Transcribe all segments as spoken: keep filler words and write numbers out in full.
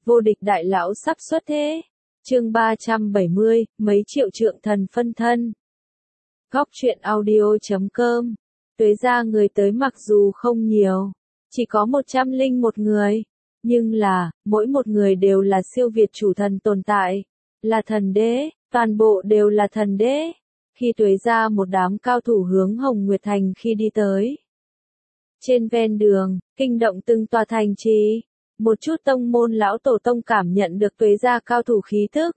vô địch đại lão sắp xuất thế. Chương ba trăm bảy mươi, mấy triệu trượng thần phân thân. Góc truyện audio chấm com. Tuế ra người tới mặc dù không nhiều, chỉ có một trăm linh một người, nhưng là, mỗi một người đều là siêu việt chủ thần tồn tại, là thần đế, toàn bộ đều là thần đế. Khi tuế ra một đám cao thủ hướng Hồng Nguyệt Thành khi đi tới. Trên ven đường, kinh động từng tòa thành trì, một chút tông môn lão tổ tông cảm nhận được tuế ra cao thủ khí tức.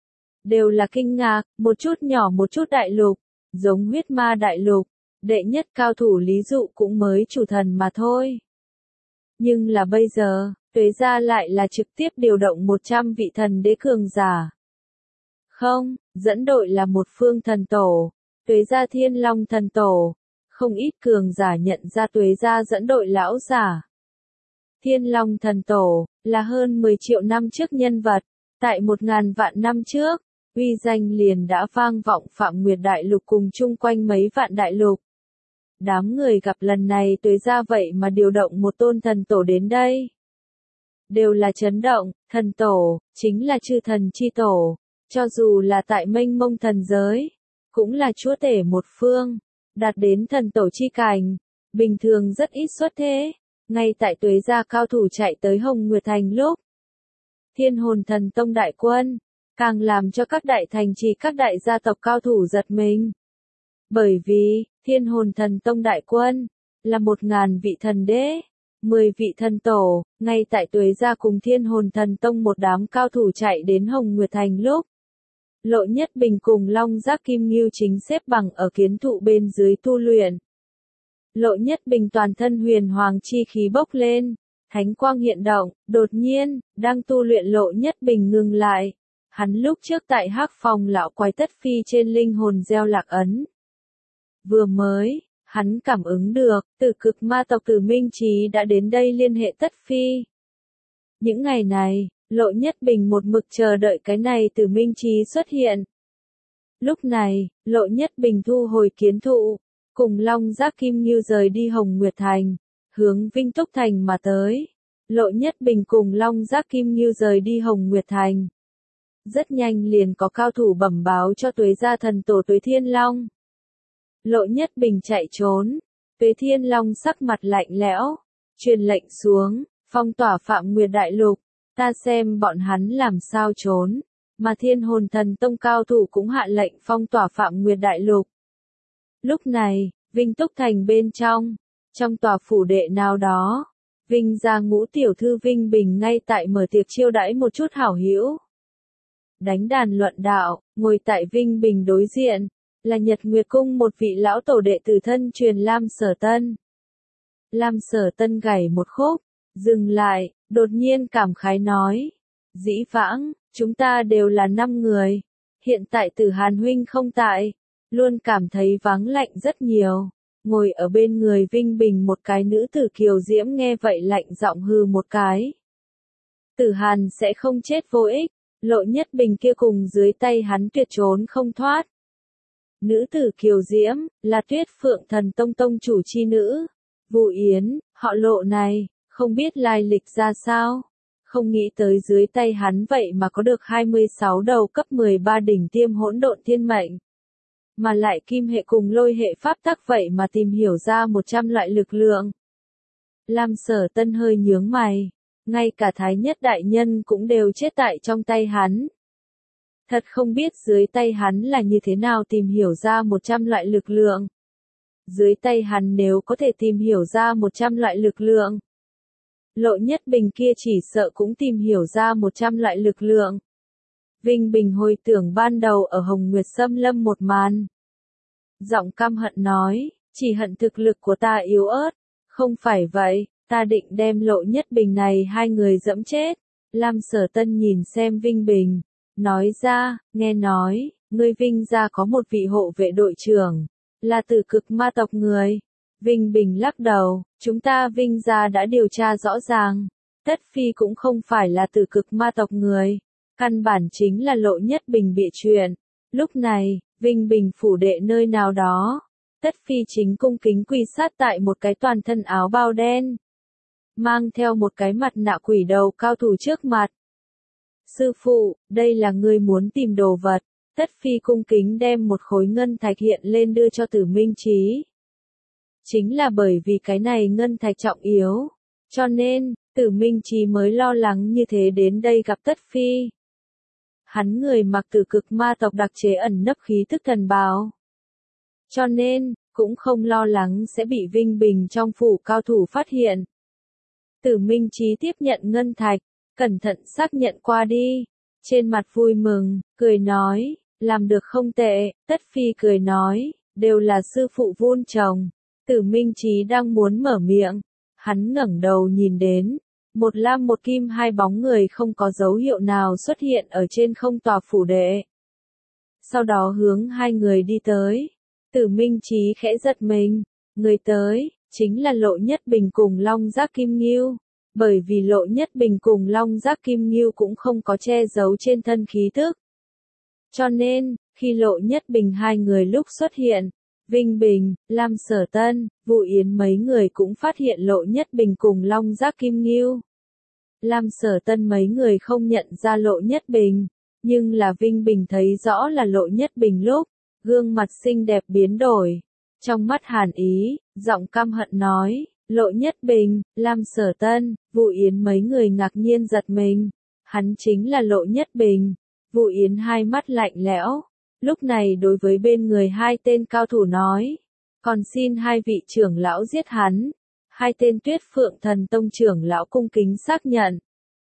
Đều là kinh ngạc, một chút nhỏ một chút đại lục, giống huyết ma đại lục, đệ nhất cao thủ lý dụ cũng mới chủ thần mà thôi. Nhưng là bây giờ, tuế ra lại là trực tiếp điều động một trăm vị thần đế cường giả. Không, dẫn đội là một phương thần tổ, tuế ra thiên long thần tổ, không ít cường giả nhận ra tuế ra dẫn đội lão giả. Thiên long thần tổ, là hơn mười triệu năm trước nhân vật, tại một ngàn vạn năm trước, uy danh liền đã vang vọng Phạm Nguyệt Đại Lục cùng chung quanh mấy vạn đại lục. Đám người gặp lần này tuế ra vậy mà điều động một tôn thần tổ đến đây. Đều là chấn động, thần tổ, chính là chư thần chi tổ, cho dù là tại mênh mông thần giới, cũng là chúa tể một phương, đạt đến thần tổ chi cảnh, bình thường rất ít xuất thế. Ngay tại tuế ra cao thủ chạy tới Hồng Nguyệt Thành lúc, Thiên Hồn Thần Tông đại quân, càng làm cho các đại thành trì các đại gia tộc cao thủ giật mình. Bởi vì, Thiên Hồn Thần Tông đại quân, là một ngàn vị thần đế, mười vị thần tổ, ngay tại tuế ra cùng Thiên Hồn Thần Tông một đám cao thủ chạy đến Hồng Nguyệt Thành lúc. Lộ Nhất Bình cùng Long Giác Kim Ngưu chính xếp bằng ở kiến thụ bên dưới tu luyện. Lộ Nhất Bình toàn thân huyền hoàng chi khí bốc lên, thánh quang hiện động, đột nhiên, đang tu luyện Lộ Nhất Bình ngừng lại. Hắn lúc trước tại Hắc Phòng lão quái Tất Phi trên linh hồn gieo lạc ấn. Vừa mới, hắn cảm ứng được, Tử Cực Ma tộc Tử Minh Chí đã đến đây liên hệ Tất Phi. Những ngày này, Lộ Nhất Bình một mực chờ đợi cái này Tử Minh Chí xuất hiện. Lúc này, Lộ Nhất Bình thu hồi kiến thụ, cùng Long Giác Kim Ngưu rời đi Hồng Nguyệt Thành, hướng Vinh Túc Thành mà tới. Lộ Nhất Bình cùng Long Giác Kim Ngưu rời đi Hồng Nguyệt Thành. Rất nhanh liền có cao thủ bẩm báo cho tuế gia thần tổ Tuế Thiên Long. Lộ Nhất Bình chạy trốn, Tuế Thiên Long sắc mặt lạnh lẽo, truyền lệnh xuống, phong tỏa Phạm Nguyệt Đại Lục, ta xem bọn hắn làm sao trốn, mà Thiên Hồn Thần Tông cao thủ cũng hạ lệnh phong tỏa Phạm Nguyệt Đại Lục. Lúc này, Vinh Túc Thành bên trong, trong tòa phủ đệ nào đó, Vinh gia ngũ tiểu thư Vinh Bình ngay tại mở tiệc chiêu đãi một chút hảo hữu. Đánh đàn luận đạo, ngồi tại Vinh Bình đối diện, là Nhật Nguyệt Cung một vị lão tổ đệ tử thân truyền Lam Sở Tân. Lam Sở Tân gảy một khúc, dừng lại, đột nhiên cảm khái nói, dĩ vãng, chúng ta đều là năm người, hiện tại Tử Hàn huynh không tại, luôn cảm thấy vắng lạnh rất nhiều. Ngồi ở bên người Vinh Bình một cái nữ tử kiều diễm nghe vậy lạnh giọng hừ một cái. Tử Hàn sẽ không chết vô ích, Lộ Nhất Bình kia cùng dưới tay hắn tuyệt trốn không thoát. Nữ tử kiều diễm, là Tuyết Phượng Thần Tông tông chủ chi nữ, Vu Yến, họ Lộ này, không biết lai lịch ra sao. Không nghĩ tới dưới tay hắn vậy mà có được hai mươi sáu đầu cấp mười ba đỉnh tiêm hỗn độn thiên mệnh. Mà lại kim hệ cùng lôi hệ pháp tắc vậy mà tìm hiểu ra một trăm loại lực lượng. Lam Sở Tân hơi nhướng mày, ngay cả Thái Nhất đại nhân cũng đều chết tại trong tay hắn. Thật không biết dưới tay hắn là như thế nào tìm hiểu ra một trăm loại lực lượng. Dưới tay hắn nếu có thể tìm hiểu ra một trăm loại lực lượng, Lộ Nhất Bình kia chỉ sợ cũng tìm hiểu ra một trăm loại lực lượng. Vinh Bình hồi tưởng ban đầu ở Hồng Nguyệt Xâm Lâm một màn. Giọng căm hận nói, chỉ hận thực lực của ta yếu ớt, không phải vậy, ta định đem Lộ Nhất Bình này hai người dẫm chết. Lam Sở Tân nhìn xem Vinh Bình, nói ra, nghe nói, ngươi Vinh gia có một vị hộ vệ đội trưởng, là Tử Cực Ma tộc người. Vinh Bình lắc đầu, chúng ta Vinh gia đã điều tra rõ ràng, Tất Phi cũng không phải là Tử Cực Ma tộc người, căn bản chính là Lộ Nhất Bình bịa chuyện. Lúc này, Vinh Bình phủ đệ nơi nào đó, Tất Phi chính cung kính quỳ sát tại một cái toàn thân áo bao đen, mang theo một cái mặt nạ quỷ đầu cao thủ trước mặt. Sư phụ, đây là ngươi muốn tìm đồ vật. Tất Phi cung kính đem một khối ngân thạch hiện lên đưa cho Tử Minh Chí. Chính là bởi vì cái này ngân thạch trọng yếu, cho nên, Tử Minh Chí mới lo lắng như thế đến đây gặp Tất Phi. Hắn người mặc Tử Cực ma tộc đặc chế ẩn nấp khí tức thần bào. Cho nên, cũng không lo lắng sẽ bị Vinh Bình trong phủ cao thủ phát hiện. Tử Minh Chí tiếp nhận ngân thạch, cẩn thận xác nhận qua đi. Trên mặt vui mừng, cười nói, làm được không tệ. Tất Phi cười nói, đều là sư phụ vun trồng. Tử Minh Chí đang muốn mở miệng, hắn ngẩng đầu nhìn đến, một lam một kim hai bóng người không có dấu hiệu nào xuất hiện ở trên không tòa phủ đệ. Sau đó hướng hai người đi tới. Tử Minh Chí khẽ giật mình, người tới, chính là Lộ Nhất Bình cùng Long Giác Kim Ngưu. Bởi vì Lộ Nhất Bình cùng Long Giác Kim Ngưu cũng không có che giấu trên thân khí tức. Cho nên, khi Lộ Nhất Bình hai người lúc xuất hiện, Vinh Bình, Lam Sở Tân, Vũ Yến mấy người cũng phát hiện Lộ Nhất Bình cùng Long Giác Kim Ngưu. Lam Sở Tân mấy người không nhận ra Lộ Nhất Bình, nhưng là Vinh Bình thấy rõ là Lộ Nhất Bình lúc, gương mặt xinh đẹp biến đổi. Trong mắt hàn ý, giọng căm hận nói, Lộ Nhất Bình, Lam Sở Tân, Vũ Yến mấy người ngạc nhiên giật mình. Hắn chính là Lộ Nhất Bình. Vũ Yến hai mắt lạnh lẽo. Lúc này đối với bên người hai tên cao thủ nói, còn xin hai vị trưởng lão giết hắn. Hai tên Tuyết Phượng Thần Tông trưởng lão cung kính xác nhận.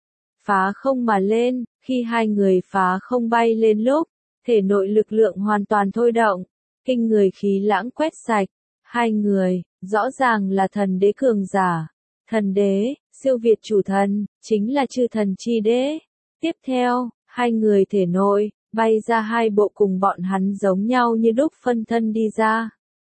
Phá không mà lên, khi hai người phá không bay lên lúc, thể nội lực lượng hoàn toàn thôi động, kinh người khí lãng quét sạch. Hai người, rõ ràng là thần đế cường giả. Thần đế, siêu việt chủ thần, chính là chư thần chi đế. Tiếp theo, hai người thể nội, bay ra hai bộ cùng bọn hắn giống nhau như đúc phân thân đi ra.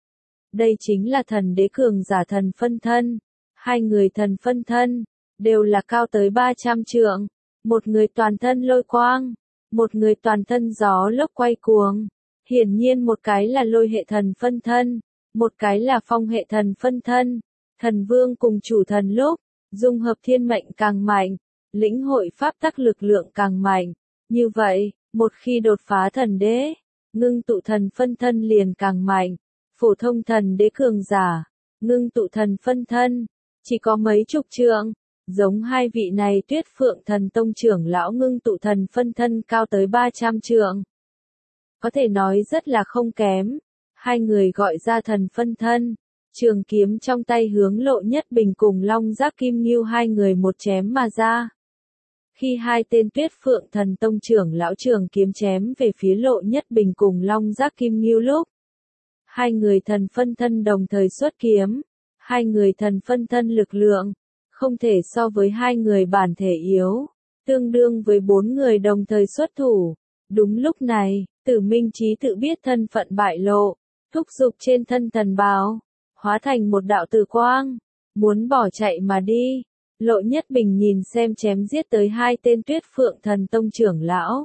Đây chính là thần đế cường giả thần phân thân. Hai người thần phân thân, đều là cao tới ba trăm trượng. Một người toàn thân lôi quang, một người toàn thân gió lốc quay cuồng. Hiển nhiên một cái là lôi hệ thần phân thân, một cái là phong hệ thần phân thân. Thần vương cùng chủ thần lúc, dung hợp thiên mệnh càng mạnh, lĩnh hội pháp tắc lực lượng càng mạnh. Như vậy, một khi đột phá thần đế, ngưng tụ thần phân thân liền càng mạnh. Phổ thông thần đế cường giả, ngưng tụ thần phân thân, chỉ có mấy chục trượng. Giống hai vị này Tuyết Phượng Thần Tông trưởng lão ngưng tụ thần phân thân cao tới ba trăm trượng. Có thể nói rất là không kém. Hai người gọi ra thần phân thân, trường kiếm trong tay hướng Lộ Nhất Bình cùng Long Giác Kim Ngưu hai người một chém mà ra. Khi hai tên Tuyết Phượng Thần Tông trưởng lão trường kiếm chém về phía Lộ Nhất Bình cùng Long Giác Kim Ngưu lúc, hai người thần phân thân đồng thời xuất kiếm. Hai người thần phân thân lực lượng, không thể so với hai người bản thể yếu, tương đương với bốn người đồng thời xuất thủ. Đúng lúc này, Tử Minh Chí tự biết thân phận bại lộ, thúc giục trên thân thần bào, hóa thành một đạo tử quang, muốn bỏ chạy mà đi. Lộ Nhất Bình nhìn xem chém giết tới hai tên Tuyết Phượng Thần Tông trưởng lão.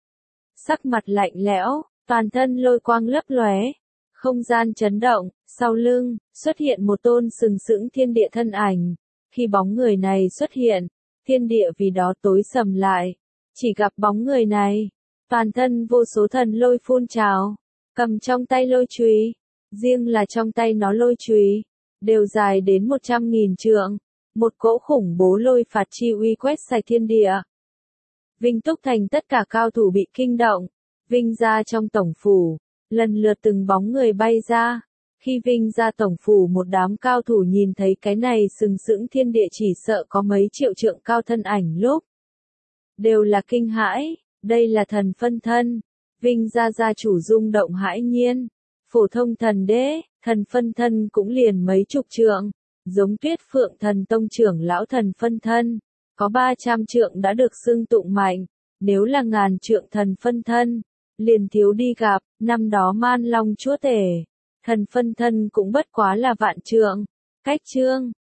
Sắc mặt lạnh lẽo, toàn thân lôi quang lấp lóe, không gian chấn động, sau lưng, xuất hiện một tôn sừng sững thiên địa thân ảnh. Khi bóng người này xuất hiện, thiên địa vì đó tối sầm lại. Chỉ gặp bóng người này, toàn thân vô số thần lôi phun trào, cầm trong tay lôi chùy, riêng là trong tay nó lôi chùy, đều dài đến một trăm nghìn trượng. Một cỗ khủng bố lôi phạt chi uy quét sạch thiên địa. Vinh Túc Thành tất cả cao thủ bị kinh động. Vinh ra trong tổng phủ, lần lượt từng bóng người bay ra. Khi Vinh ra tổng phủ một đám cao thủ nhìn thấy cái này sừng sững thiên địa chỉ sợ có mấy triệu trượng cao thân ảnh lúc. Đều là kinh hãi, đây là thần phân thân. Vinh ra gia chủ rung động hãi nhiên. Phổ thông thần đế, thần phân thân cũng liền mấy chục trượng. Giống Tuyết Phượng Thần Tông trưởng lão thần phân thân, có ba trăm trượng đã được xưng tụng mạnh. Nếu là ngàn trượng thần phân thân, liền thiếu đi gặp. Năm đó Man Long chúa tể, thần phân thân cũng bất quá là vạn trượng. Cách chương